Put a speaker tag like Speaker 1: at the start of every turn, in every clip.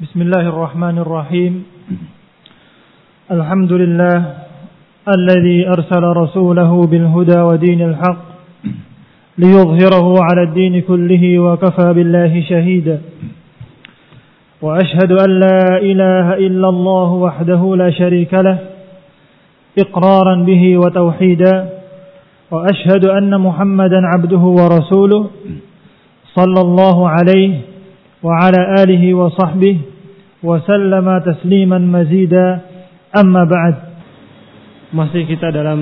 Speaker 1: بسم الله الرحمن الرحيم. الحمد لله الذي أرسل رسوله بالهدى ودين الحق ليظهره على الدين كله وكفى بالله شهيدا. وأشهد أن لا إله إلا الله وحده لا شريك له إقرارا به وتوحيدا. وأشهد أن محمدا عبده ورسوله صلى الله عليه وعلى آله وصحبه وسلم تسليما مزيدا. أما بعد.
Speaker 2: Masih kita dalam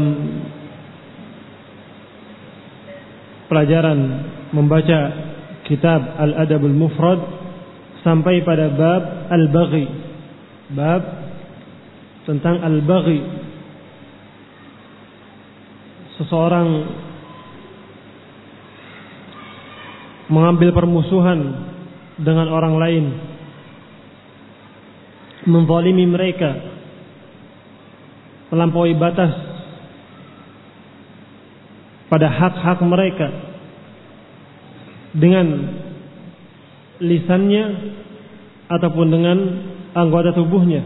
Speaker 2: pelajaran membaca kitab Al-Adabul Mufrad sampai pada bab Al-Baghi. Bab tentang Al-Baghi. Seseorang mengambil permusuhan dengan orang lain, menzalimi mereka, melampaui batas pada hak-hak mereka dengan lisannya ataupun dengan anggota tubuhnya.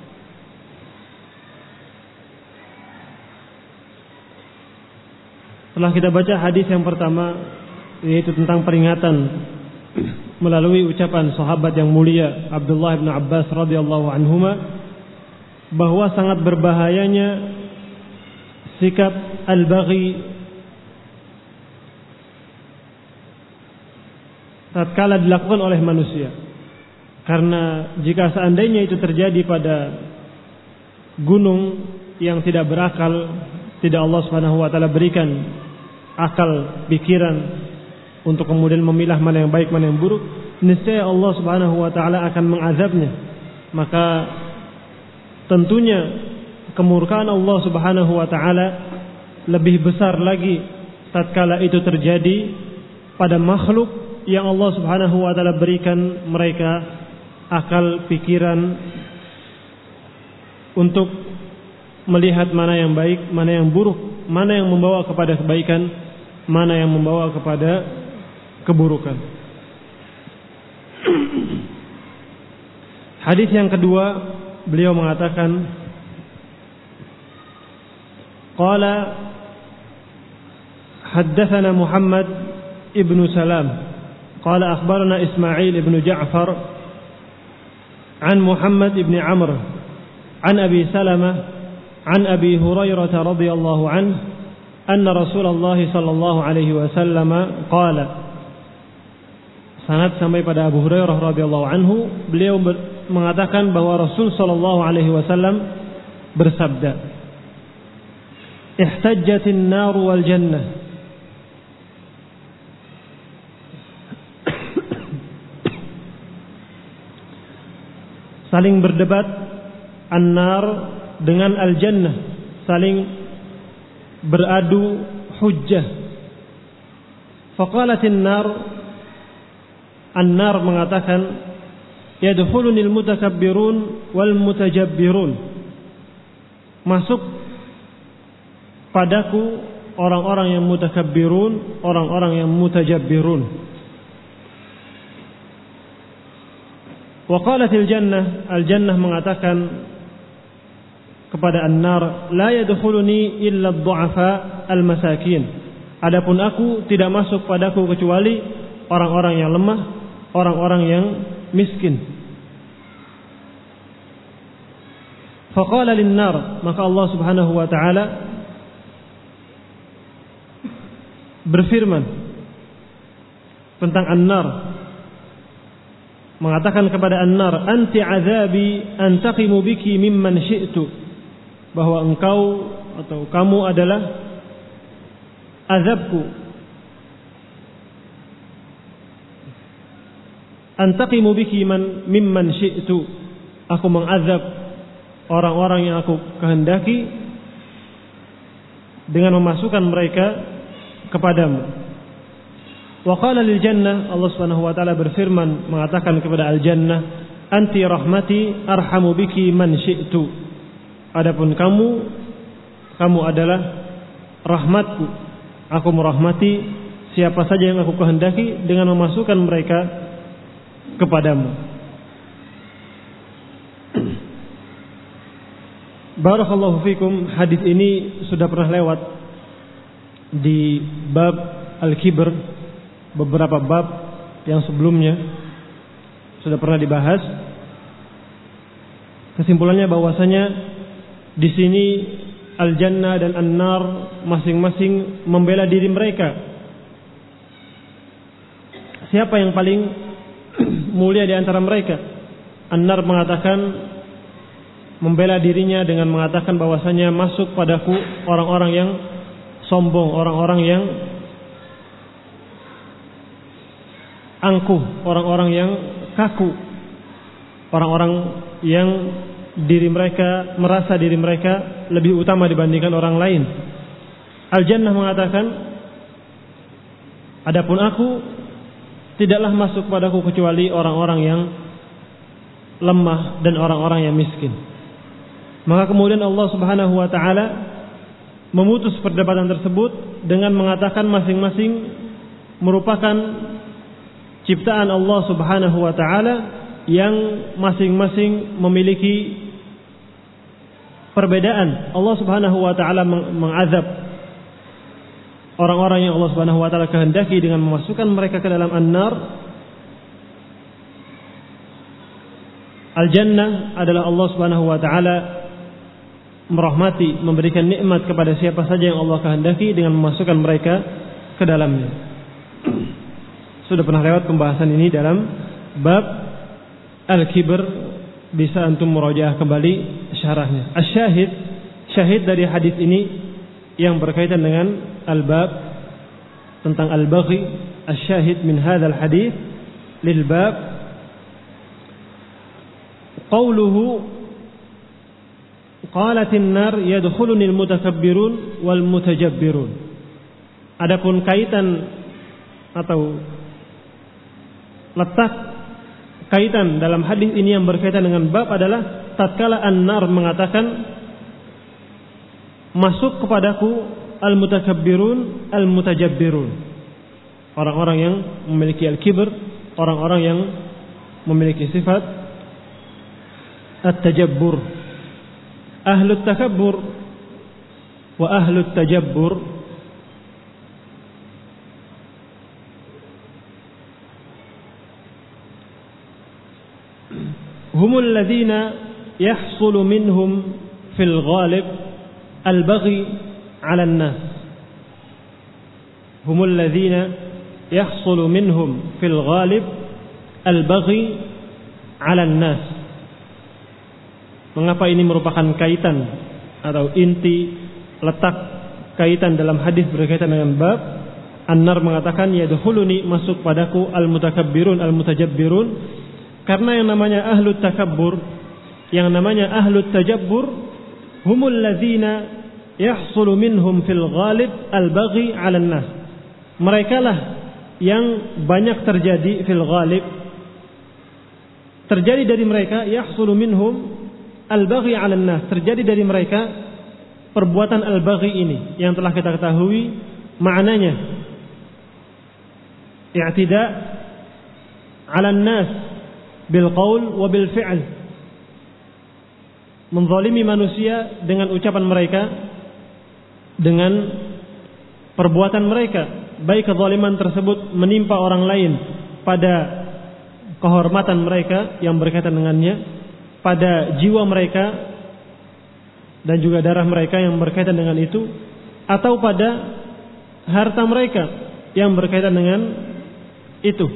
Speaker 2: Setelah kita baca hadis yang pertama, yaitu tentang peringatan melalui ucapan sahabat yang mulia Abdullah bin Abbas radhiyallahu anhuma, bahwa sangat berbahayanya sikap al-baghi tatkala dilakukan oleh manusia. Karena jika seandainya itu terjadi pada gunung yang tidak berakal, tidak Allah Subhanahu wa taala berikan akal, pikiran untuk kemudian memilah mana yang baik, mana yang buruk, niscaya Allah Subhanahu wa taala akan mengazabnya. Maka tentunya kemurkaan Allah Subhanahu wa taala lebih besar lagi tatkala itu terjadi pada makhluk yang Allah Subhanahu wa taala berikan mereka akal, pikiran untuk melihat mana yang baik, mana yang buruk, mana yang membawa kepada kebaikan, mana yang membawa kepada keburukan. Hadis yang kedua, beliau mengatakan, qala haddatsana Muhammad ibn Salam qala akhbarana Ismail ibn Ja'far an Muhammad ibn Amr an Abi Salamah an Abi Hurairah radhiyallahu anhu anna Rasulullah sallallahu alaihi wasallam qala. Sanad sampai pada Abu Hurairah radhiyallahu anhu, beliau mengatakan bahwa Rasul sallallahu alaihi wasallam bersabda, ihtajjatin nar wal jannah. Saling berdebat an-nar dengan al-jannah, saling beradu hujjah. Faqalatin nar, an-nar mengatakan, yadkhulunil mutakabbirun wal mutajabbirun. Masuk padaku orang-orang yang mutakabbirun, orang-orang yang mutajabbirun. Wa qalatil jannah, al-jannah mengatakan kepada an-nar, la yadkhuluni illa ad-du'afa al-masakin. Adapun aku tidak masuk padaku kecuali orang-orang yang lemah, orang-orang yang miskin. Faqala lin-nar, maka Allah Subhanahu wa taala berfirman tentang an-nar, mengatakan kepada an-nar, anti azabi antaqimu biki mimman syi'tu, bahwa engkau atau kamu adalah azabku, antaqimu biki mimman syi'tu, aku mengazab orang-orang yang aku kehendaki dengan memasukkan mereka kepadamu. Wa qala lil jannah, Allah Subhanahu wa taala berfirman mengatakan kepada al jannah, anti rahmati arhamu biki man syi'tu, adapun kamu adalah rahmatku, aku merahmati siapa saja yang aku kehendaki dengan memasukkan mereka kepadamu. Barakallahu fikum, hadis ini sudah pernah lewat di bab al-kibr, beberapa bab yang sebelumnya sudah pernah dibahas. Kesimpulannya bahwasanya di sini al-jannah dan an-nar masing-masing membela diri mereka. Siapa yang paling mulia di antara mereka? An-nar mengatakan, membela dirinya dengan mengatakan bahwasanya masuk padaku orang-orang yang sombong, orang-orang yang angkuh, orang-orang yang kaku, orang-orang yang diri mereka merasa diri mereka lebih utama dibandingkan orang lain. Al-jannah mengatakan, adapun aku tidaklah masuk padaku kecuali orang-orang yang lemah dan orang-orang yang miskin. Maka kemudian Allah Subhanahu wa taala memutus perdebatan tersebut dengan mengatakan masing-masing merupakan ciptaan Allah Subhanahu wa taala yang masing-masing memiliki perbedaan. Allah Subhanahu wa taala mengazab orang-orang yang Allah Subhanahu wa taala kehendaki dengan memasukkan mereka ke dalam an-nar. Al-jannah adalah Allah Subhanahu wa taala merahmati, memberikan nikmat kepada siapa saja yang Allah kehendaki dengan memasukkan mereka ke dalamnya. Sudah pernah lewat pembahasan ini dalam bab al-kibr, bisa antum murajaah kembali syarahnya. Syahid dari hadis ini yang berkaitan dengan al-bab tentang al-baghi, syahid min hadzal hadis lil bab qauluhu qalatin nar yadkhulunil mutakabbirun wal mutajabbirun. Adapun kaitan atau letak kaitan dalam hadis ini yang berkaitan dengan bab adalah tatkala an-nar mengatakan masuk kepadaku al-mutakabbirun al-mutajabbirun, orang-orang yang memiliki al-kibr, orang-orang yang memiliki sifat at-tajabbur. Ahlut takabbur wa ahlut tajabbur humul ladzina yahsulu minhum fil ghalib al-baghi 'ala an-nas. Humul ladzina yahsulu minhum fil ghalib al-baghi 'ala an-nas. Mengapa ini merupakan kaitan atau inti letak kaitan dalam hadis berkaitan dengan bab? An-nar mengatakan yadkhuluni, masuk padaku al-mutakabbirun al-mutajabbirun, karena yang namanya ahlut takabbur, yang namanya ahlut tajabbur, humul ladzina yahsulu minhum fil ghalib al-baghi 'ala an-nas. Mereka lah yang banyak terjadi fil ghalib, terjadi dari mereka, yahsulu minhum al-baghi 'ala an-nas, terjadi dari mereka perbuatan al-baghi ini yang telah kita ketahui maknanya, i'tida 'ala an-nas bil qaul wa bil fi'l, menzalimi manusia dengan ucapan mereka, dengan perbuatan mereka, baik kezaliman tersebut menimpa orang lain pada kehormatan mereka yang berkaitan dengannya, pada jiwa mereka dan juga darah mereka yang berkaitan dengan itu, atau pada harta mereka yang berkaitan dengan itu.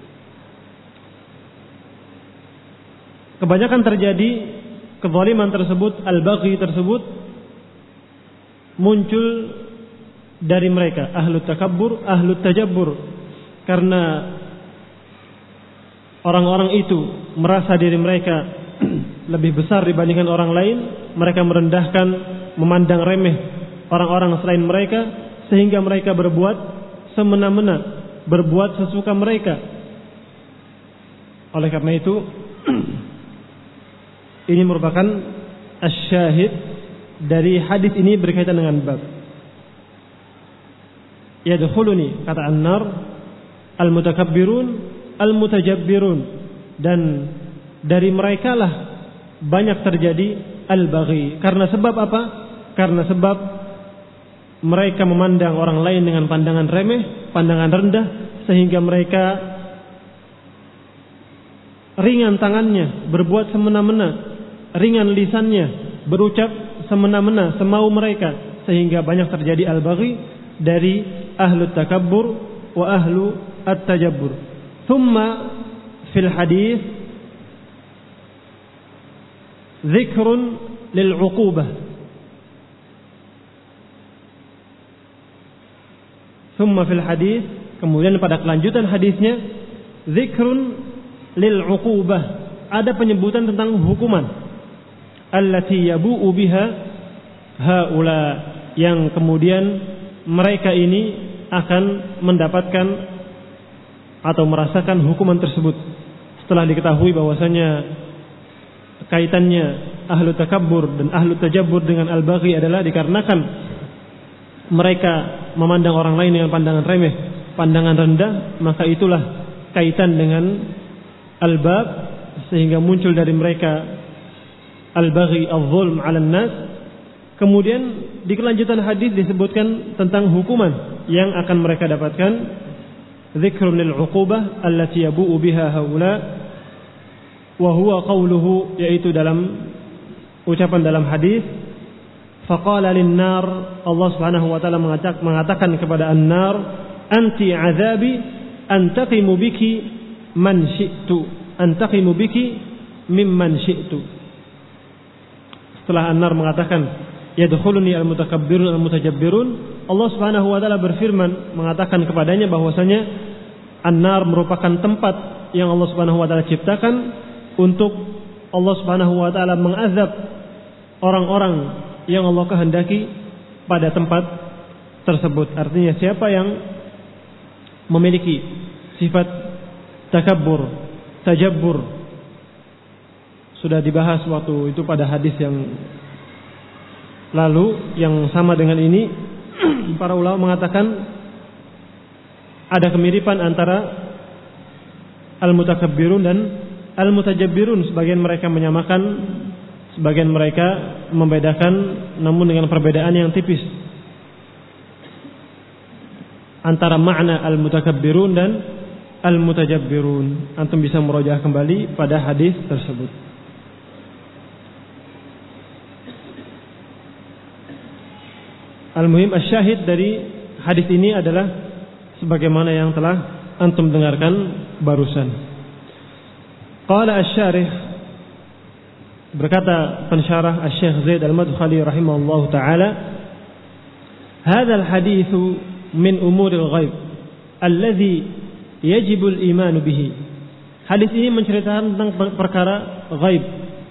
Speaker 2: Kebanyakan terjadi kezaliman tersebut, al-baghi tersebut muncul dari mereka, ahlut takabbur, ahlut tajabbur, karena orang-orang itu merasa diri mereka lebih besar dibandingkan orang lain. Mereka merendahkan, memandang remeh orang-orang selain mereka, sehingga mereka berbuat semena-mena, berbuat sesuka mereka. Oleh karena itu ini merupakan asyahid dari hadis ini berkaitan dengan bab. Yadkhuluni, kata an-nar, al-mutakabbirun al-mutajabbirun, dan dari mereka lah banyak terjadi al-baghi. Karena sebab apa? Karena sebab mereka memandang orang lain dengan pandangan remeh, pandangan rendah, sehingga mereka ringan tangannya, berbuat semena-mena, ringan lisannya, berucap semena-mena, semau mereka, sehingga banyak terjadi al-baghi dari ahlu takabbur wa ahlu at-tajabbur. Thumma fil hadis dzikrun lil 'uqubah. Thumma fil hadis, kemudian pada kelanjutan hadisnya, dzikrun lil 'uqubah, ada penyebutan tentang hukuman. Allati yabu'u biha haula, yang kemudian mereka ini akan mendapatkan atau merasakan hukuman tersebut. Setelah diketahui bahwasanya kaitannya ahlu takabbur dan ahlu tajabbur dengan al-baghi adalah dikarenakan mereka memandang orang lain dengan pandangan remeh, pandangan rendah, maka itulah kaitan dengan al-bab, sehingga muncul dari mereka al-baghi, al-zulm 'alan nas. Kemudian di kelanjutan hadis disebutkan tentang hukuman yang akan mereka dapatkan, dzikrun lil 'uqubah allati yabu'u biha haula wa huwa qawluhu, yaitu dalam ucapan dalam hadis, faqala lin-nar, Allah Subhanahu wa taala mengatakan kepada an-nar, anti 'adzabi antaqimu biki man syi'tu, antaqimu biki mimman syi'tu. Setelah an-nar mengatakan yadkhuluni al-mutakabbirun al-mutajabbirun, Allah Subhanahu wa taala berfirman mengatakan kepadanya bahwasanya an-nar merupakan tempat yang Allah Subhanahu wa taala ciptakan untuk Allah Subhanahu wa taala mengazab orang-orang yang Allah kehendaki pada tempat tersebut. Artinya siapa yang memiliki sifat takabbur, tajabbur, sudah dibahas waktu itu pada hadis yang lalu yang sama dengan ini. Para ulama mengatakan ada kemiripan antara al-mutakabbirun dan al-mutajabbirun. Sebagian mereka menyamakan, sebagian mereka membedakan, namun dengan perbedaan yang tipis antara makna al-mutakabbirun dan al-mutajabbirun. Antum bisa merojaah kembali pada hadis tersebut. Al-muhim, asyahid dari hadis ini adalah sebagaimana yang telah antum dengarkan barusan. Qala asy-syarih, berkata pensyarah Asy-Syaikh Zaid Al-Madkhali rahimahullahu taala, hadzal hadits min umuril ghaib alladhi yajibu al-iman bihi. Hadis ini menceritakan tentang perkara ghaib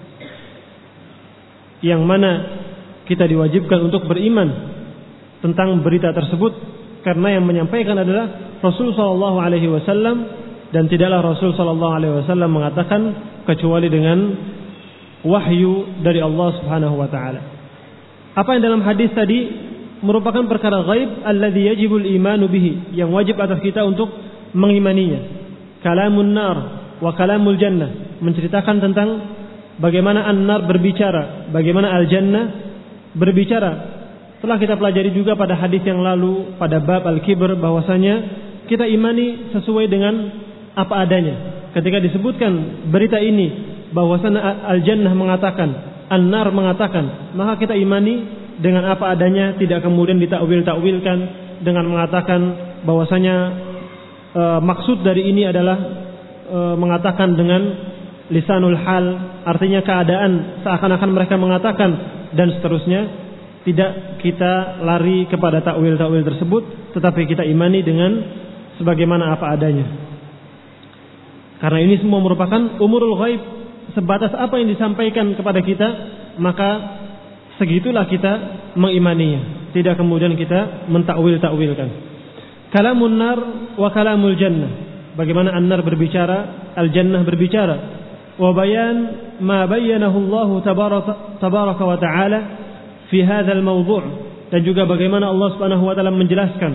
Speaker 2: yang mana kita diwajibkan untuk beriman tentang berita tersebut, karena yang menyampaikan adalah Rasul sallallahu alaihi wasallam, dan tidaklah Rasul sallallahu alaihi wasallam mengatakan kecuali dengan wahyu dari Allah Subhanahu wa taala. Apa yang dalam hadis tadi merupakan perkara ghaib alladzi yajibul imanu bihi, yang wajib atas kita untuk mengimaninya. Kalamun nar wa kalamul jannah, menceritakan tentang bagaimana an-nar berbicara, bagaimana al-jannah berbicara. Telah kita pelajari juga pada hadis yang lalu pada bab al-kibr bahwasanya kita imani sesuai dengan apa adanya. Ketika disebutkan berita ini bahwasanya al-jannah mengatakan, an-nar mengatakan, maka kita imani dengan apa adanya, tidak kemudian ditakwil-takwilkan dengan mengatakan bahwasanya maksud dari ini adalah mengatakan dengan lisanul hal, artinya keadaan seakan-akan mereka mengatakan, dan seterusnya. Tidak kita lari kepada takwil-takwil tersebut, tetapi kita imani dengan sebagaimana apa adanya. Karena ini semua merupakan umurul ghaib, sebatas apa yang disampaikan kepada kita, maka segitulah kita mengimaninya. Tidak kemudian kita mentakwil-takwilkan. Kalamun nar wa kalamul jannah, bagaimana an-nar berbicara, al-jannah berbicara. Wa bayan ma bayyanahu Allah tabaraka wa ta'ala fi hadzal mawdu', dan juga bagaimana Allah Subhanahu wa taala menjelaskan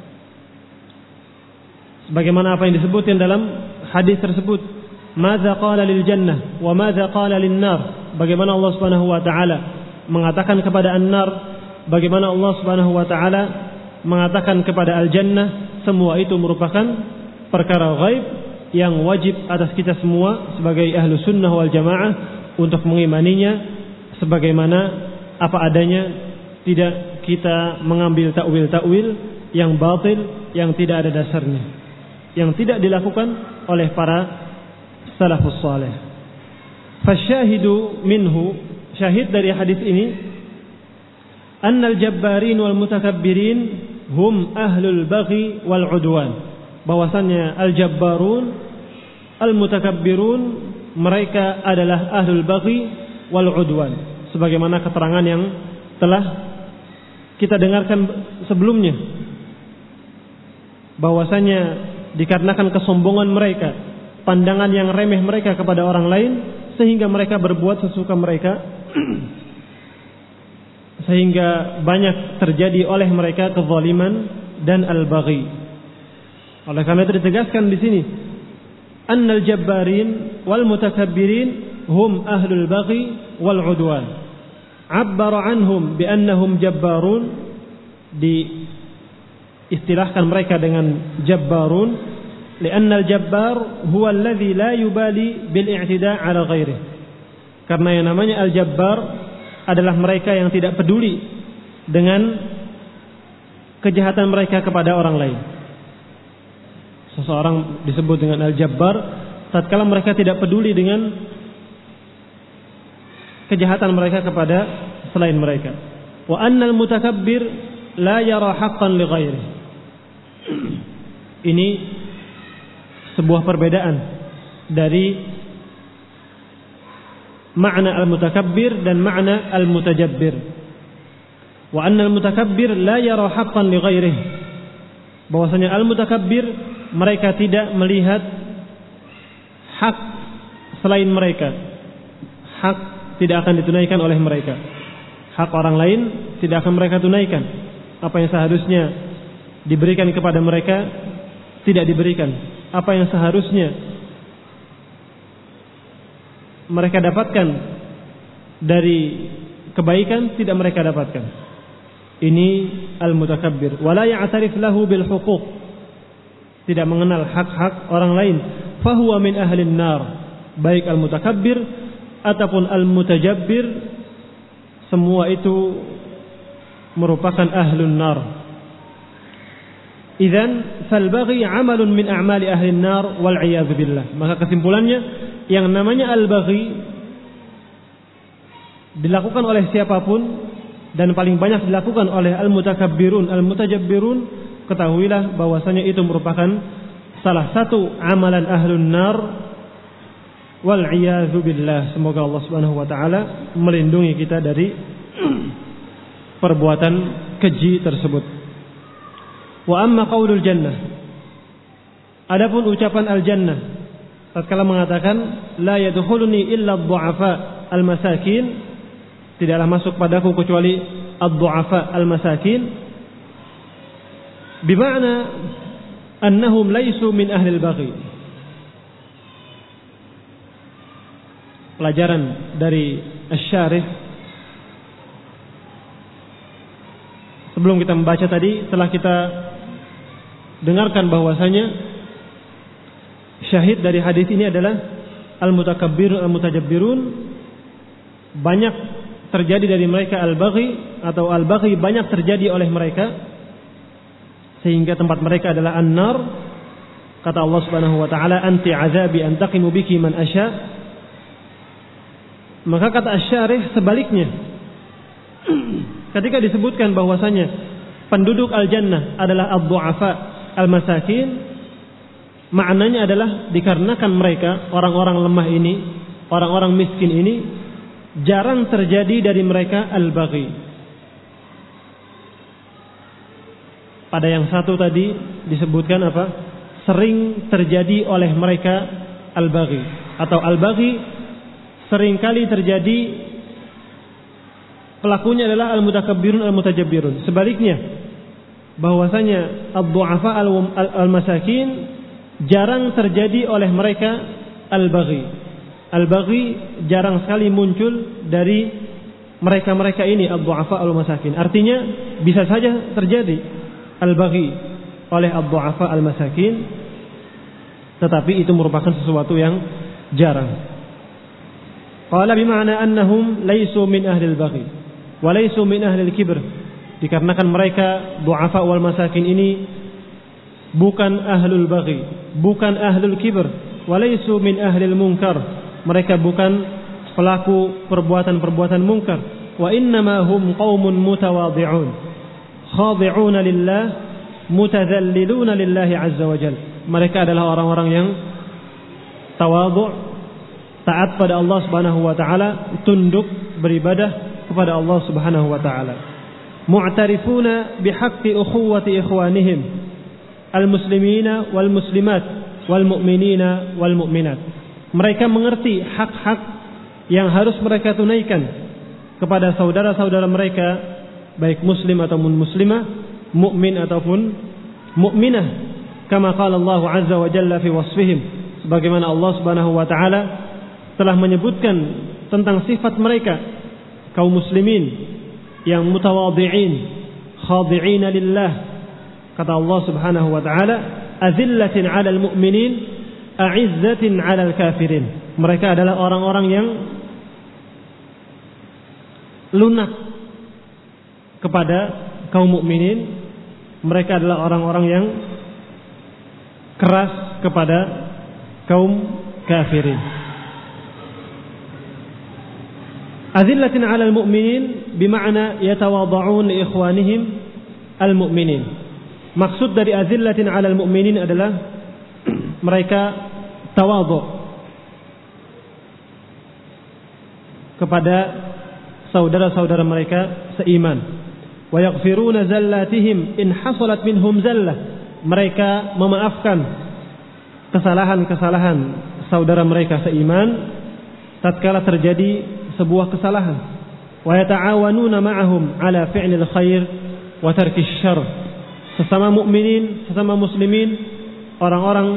Speaker 2: sebagaimana apa yang disebutkan dalam hadis tersebut. Madza qala lil jannah wa madza qala lin nar, bagaimana Allah Subhanahu wa taala mengatakan kepada an-nar, bagaimana Allah Subhanahu wa taala mengatakan kepada al-jannah, semua itu merupakan perkara ghaib yang wajib atas kita semua sebagai ahlu sunnah wal jamaah untuk mengimaninya sebagaimana apa adanya, tidak kita mengambil takwil-takwil yang batil, yang tidak ada dasarnya, yang tidak dilakukan oleh para salafus saleh. Fasyahidu minhu, syahid dari hadis ini, annal jabbarin wal mutakabbirin hum ahlul baghi wal udwan, bahwasannya al jabbarun al mutakabbirun mereka adalah ahlul baghi wal udwan, sebagaimana keterangan yang telah kita dengarkan sebelumnya, bahwasanya dikarenakan kesombongan mereka, pandangan yang remeh mereka kepada orang lain, sehingga mereka berbuat sesuka mereka, sehingga banyak terjadi oleh mereka kezaliman dan al-baghi. Oleh karena itu ditegaskan di sini, annal jabbarin wal mutakabbirin hum ahlul baghi wal udwan. Abbara anhum bi annahum jabbarun, diistilahkan mereka dengan jabbarun, li'anna al-jabbar huwa alladhi la yubali bil i'tida' ala ghairihi. Karena yang namanya al-jabbar adalah mereka yang tidak peduli dengan kejahatan mereka kepada orang lain. Seseorang disebut dengan al-jabbar tatkala mereka tidak peduli dengan kejahatan mereka kepada selain mereka. Wa annal mutakabbir la yara haqqan li ghairihi. Ini sebuah perbedaan dari makna al-mutakabbir dan makna al-mutajabbir. Wa annal mutakabbir la yara haqqan li ghairihi, bahwasanya al-mutakabbir mereka tidak melihat hak selain mereka. Hak tidak akan ditunaikan oleh mereka. Hak orang lain tidak akan mereka tunaikan. Apa yang seharusnya diberikan kepada mereka tidak diberikan. Apa yang seharusnya mereka dapatkan dari kebaikan tidak mereka dapatkan. Ini al-mutakabbir. Wala ya'tarif lahu bil huquq, tidak mengenal hak-hak orang lain. Fahuwa min ahlin nar. Baik al-mutakabbir ataupun al-mutajabbir, semua itu merupakan ahlun nar. Idzan fal baghi 'amalun min a'mali ahlin nar wal 'iyadzu billah. Maka kesimpulannya, yang namanya al-baghi dilakukan oleh siapapun dan paling banyak dilakukan oleh al-mutakabbirun, al-mutajabbirun, ketahuilah bahwasanya itu merupakan salah satu amalan ahlun nar wal 'iyadzu billah. Semoga Allah Subhanahu wa taala melindungi kita dari perbuatan keji tersebut. Wa amma qaulul jannah, adapun ucapan al-jannah tatkala mengatakan la yadkhuluni illa ad-du'afa al-masakin, tidaklah masuk padaku kecuali ad-du'afa al-masakin, bima'na annahum laisu min ahli al-baghi. Pelajaran dari asy-syarih, sebelum kita membaca tadi telah kita dengarkan bahwasanya syahid dari hadis ini adalah al-mutakabbirun al-mutajabbirun, banyak terjadi dari mereka al-baghi, atau al-baghi banyak terjadi oleh mereka sehingga tempat mereka adalah an-nar. Kata Allah Subhanahu wa taala, anti azabi antaqimu biki man asya. Maka kata asy-syarih sebaliknya, ketika disebutkan bahwasanya penduduk al-jannah adalah ad-du'afa al-masakin, maknanya adalah dikarenakan mereka orang-orang lemah ini, orang-orang miskin ini, jarang terjadi dari mereka al-baghi. Pada yang satu tadi disebutkan apa? Sering terjadi oleh mereka al-baghi, atau al-baghi seringkali terjadi, pelakunya adalah al-mutakabbirun al-mutajabbirun. Sebaliknya, bahwasanya ad-du'afa al-masakin jarang terjadi oleh mereka al-baghi. al-baghi jarang sekali muncul dari mereka-mereka ini ad-du'afa al-masakin. Artinya bisa saja terjadi al-baghi oleh ad-du'afa al-masakin, tetapi itu merupakan sesuatu yang jarang. Qala bima'na annahum laysu min ahli al-baghi wa laysu min ahli al-kibr. Dikarenakan mereka du'afa wal masakin ini bukan ahlul baghi, bukan ahlul kibr, wa laysu min ahli al-munkar. Mereka bukan pelaku perbuatan-perbuatan munkar. Wa innama hum qaumun mutawadhi'un khadi'una lillah mutadzalliluna lillahi azza wa jalla. Mereka adalah orang-orang yang tawadhu', taat pada Allah Subhanahu wa taala, tunduk beribadah kepada Allah Subhanahu wa taala. Mu'tarifuna bihaqqi ukhuwati ikhwanihim al-muslimina wal muslimat wal mu'minina wal mu'minat. Mereka mengerti hak-hak yang harus mereka tunaikan kepada saudara-saudara mereka, baik muslim ataupun muslimah, mukmin ataupun mukminah. Kama qala Allah azza wa jalla fi wasfihim, sebagaimana Allah Subhanahu wa taala telah menyebutkan tentang sifat mereka, kaum muslimin yang mutawadhi'in, khadi'ina lillah. Kata Allah Subhanahu wa taala, azillatin 'alal mu'minin, a'izzatin 'alal kafirin. Mereka adalah orang-orang yang lunak kepada kaum mukminin. Mereka adalah orang-orang yang keras kepada kaum kafirin. Azillatin 'alal mu'minin bima'na yatawadha'un li ikhwanihim al-mu'minin. Maksud dari azillatin 'alal mu'minin adalah mereka tawadhu kepada saudara-saudara mereka seiman. Wa yaghfiruna zallatihim in hasalat minhum zallah. Mereka memaafkan kesalahan-kesalahan saudara mereka seiman tatkala terjadi sebuah kesalahan. Wa yata'awanuna ma'ahum 'ala fi'lil khair wa tarkis syarr. Sesama mukminin, sesama muslimin, orang-orang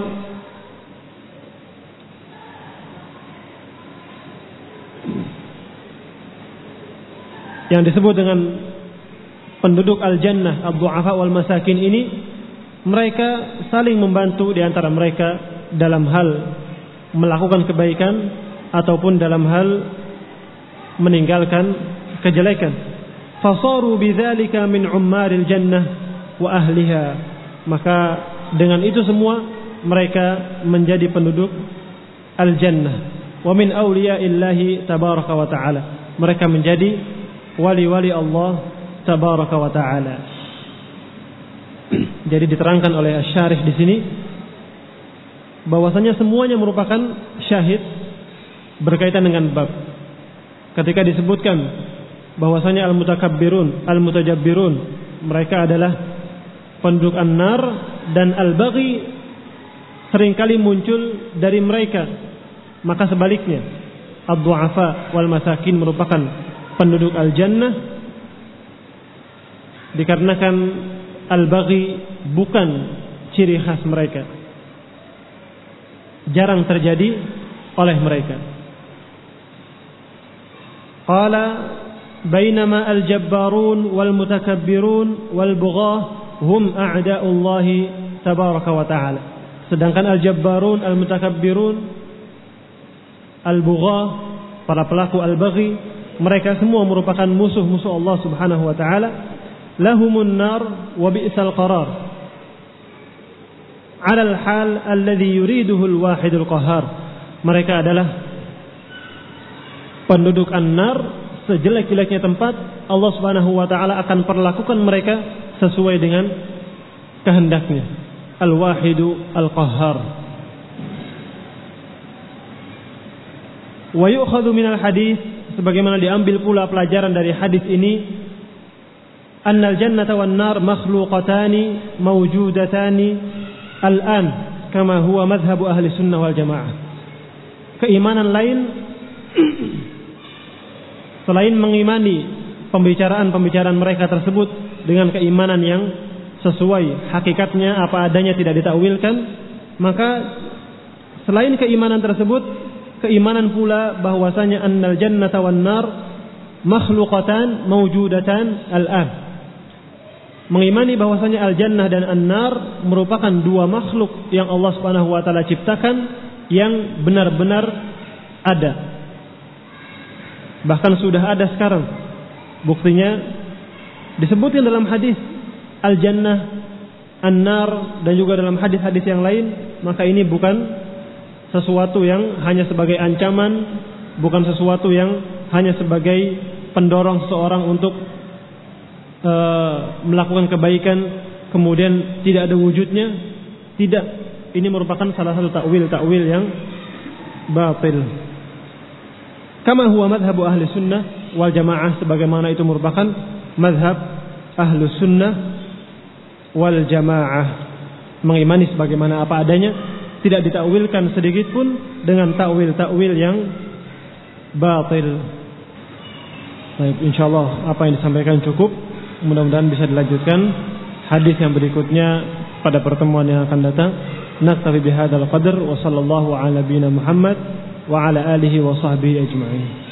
Speaker 2: yang disebut dengan penduduk al-jannah, ad-du'afa wal masakin ini, mereka saling membantu di antara mereka dalam hal melakukan kebaikan ataupun dalam hal meninggalkan kejelekan. Fasaru bidzalika min ummaril jannah wa ahliha. Maka dengan itu semua mereka menjadi penduduk al-jannah wa min awliyaillahi tabaraka wa ta'ala. Mereka menjadi wali-wali Allah tabaraka wa ta'ala. Jadi diterangkan oleh asy-syarih di sini bahwasanya semuanya merupakan syahid berkaitan dengan bab. Ketika disebutkan bahwasanya al-mutakabbirun, al-mutajabbirun, mereka adalah penduduk an-nar, dan al-baghi seringkali muncul dari mereka. Maka sebaliknya, ad-du'afa wal masakin merupakan penduduk al-jannah, dikarenakan al-baghi bukan ciri khas mereka, jarang terjadi oleh mereka. Qala bainama al-jabbarun wal mutakabbirun wal bughah hum a'da'ullahi tabaraka wa ta'ala. Sedangkan al-jabbarun, al-mutakabbirun, al-bughah, para pelaku al-baghi, mereka semua merupakan musuh-musuh Allah Subhanahu wa ta'ala. Lahumun nar wa bi'sal qarar 'ala al-hal alladhi yuriduhu al-wahidul qahhar. Mereka adalah penduduk an-nar, sejelek-jeleknya tempat. Allah Subhanahu wa ta'ala akan perlakukan mereka sesuai dengan kehendaknya. Al-wahidu al-qahhar. Wa yu'khadhu minal hadis, sebagaimana diambil pula pelajaran dari hadis ini, annal jannata wan nar makhluqatani mawjudatani al-an kama huwa madhhabu ahli sunnah wal jamaah. Keimanan lain selain mengimani pembicaraan-pembicaraan mereka tersebut dengan keimanan yang sesuai hakikatnya, apa adanya, tidak ditakwilkan, maka selain keimanan tersebut keimanan pula bahwasanya annal jannata wan nar makhluqatan mawjudatan al-an. Mengimani bahwasanya al-jannah dan an-nar merupakan dua makhluk yang Allah Subhanahu wa taala ciptakan yang benar-benar ada. Bahkan sudah ada sekarang. Buktinya disebutkan dalam hadis al-jannah, an-nar, dan juga dalam hadis-hadis yang lain. Maka ini bukan sesuatu yang hanya sebagai ancaman, bukan sesuatu yang hanya sebagai pendorong seseorang untuk melakukan kebaikan kemudian tidak ada wujudnya. Tidak, ini merupakan salah satu takwil yang batil. Kama huwa madhabu ahli sunnah wal jamaah, sebagaimana itu merupakan madhab ahli sunnah wal jamaah, mengimani sebagaimana apa adanya, tidak ditakwilkan sedikit pun dengan takwil yang batil. Baik, insyaallah apa yang disampaikan cukup. Mudah-mudahan bisa dilanjutkan hadis yang berikutnya pada pertemuan yang akan datang. Naktafi bihadzal qadar wa sallallahu ala nabiyyina Muhammad wa ala alihi wa sahbihi ajma'in.